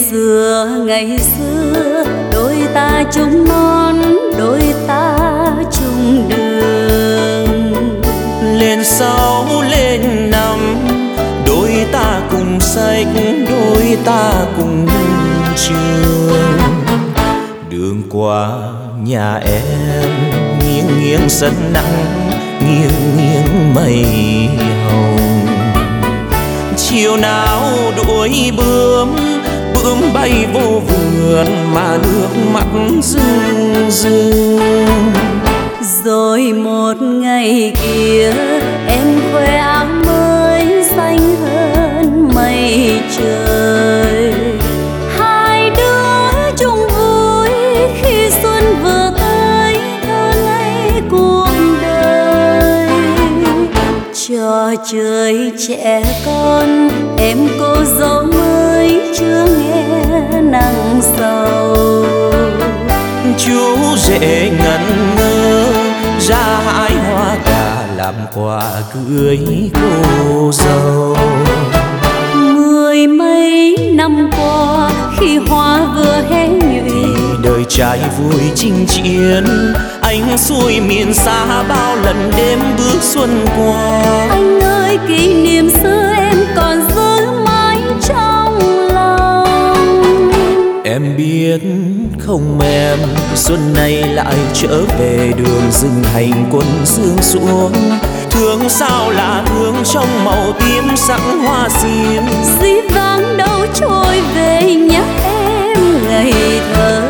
ngày xưa đôi ta chung non, đôi ta chung đường. Lên 6 lên 5 đôi ta cùng sách, đôi ta cùng trường. Đường qua nhà em nghiêng nghiêng sân nắng, nghiêng nghiêng mây hồng. Chiều nào đuổi bướm, bướm bay vô vườn mà nước mắt rưng rưng. Rồi một ngày kia em khoe áo mới xanh hơn mây trời. Hai đứa chung vui khi xuân vừa tới, thơ ngây cuộc đời. Trò chơi trẻ con em cô dâu mới chưa nghe nắng sầu. Chú rể ngẩn ngơ ra hái hoa cà làm quà cưới cô dâu. 10 mấy năm qua khi hoa vừa hé nhụy, đời trai vui chinh chiến, anh xuôi miền xa bao lần đêm bước xuân qua. Anh ơi kỷ niệm xưa em còn giữ mãi trong lòng. Em biết không em, xuân này lại trở về đường rừng hành quân sương xuống. Thương sao là thương trong màu tím sắc hoa xiêm. Dĩ vãng đâu trôi về nhắc em ngày thơ.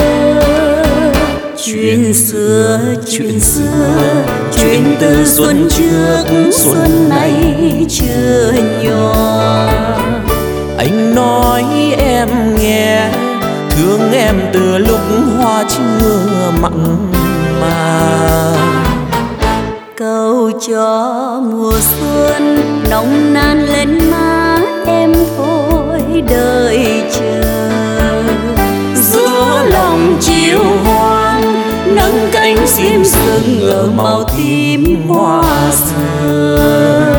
Chuyện xưa, chuyện từ xuân trước, xuân này chưa nhòa. Anh nói em nghe, thương em từ lúc hoa chưa mặn mà. Cầu cho mùa xuân nồng nàn lên má em thôi đời chờ. Giữa lòng chiều hoang nâng cánh xiêm sừng ở màu tím hoa xưa.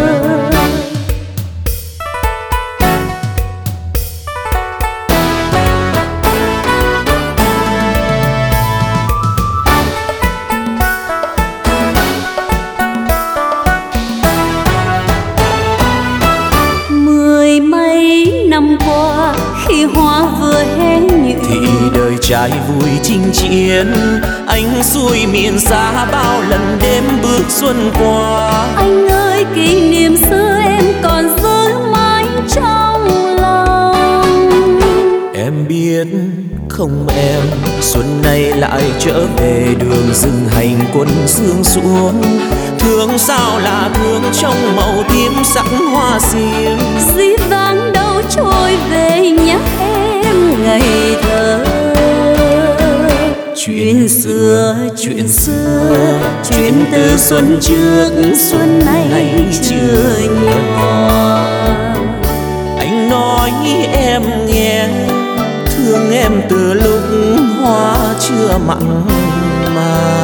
10 mấy năm qua khi hoa vừa hé nhụy, thì đời trai vui chinh chiến, anh xuôi miền xa bao lần đêm bước xuân qua. Anh ơi kỷ niệm xưa em còn giữ mãi trong lòng. Em biết không em, xuân này lại trở về đường rừng hành quân sương xuống. Thương sao là thương trong màu tím sắc hoa xiêm. Dĩ vãng đâu trôi về nhắc em ngày thơ. Chuyện xưa, chuyện từ xuân trước, xuân này chưa nhòa. Anh nói em nghe, thương em từ lúc hoa chưa mặn mà.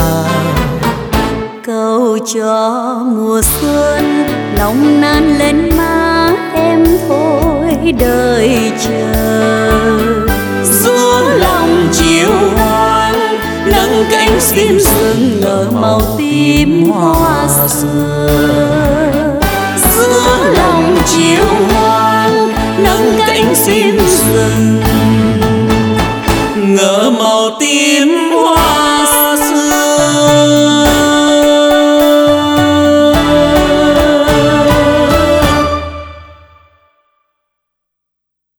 Cầu cho mùa xuân nồng nàn lên má em thôi đời chờ. Giữa lòng chiều hoang nâng cánh xiêm sừng ở màu tím hoa xưa. Giữa lòng chiều hoang nâng cánh xiêm sừng ngỡ màu tím hoa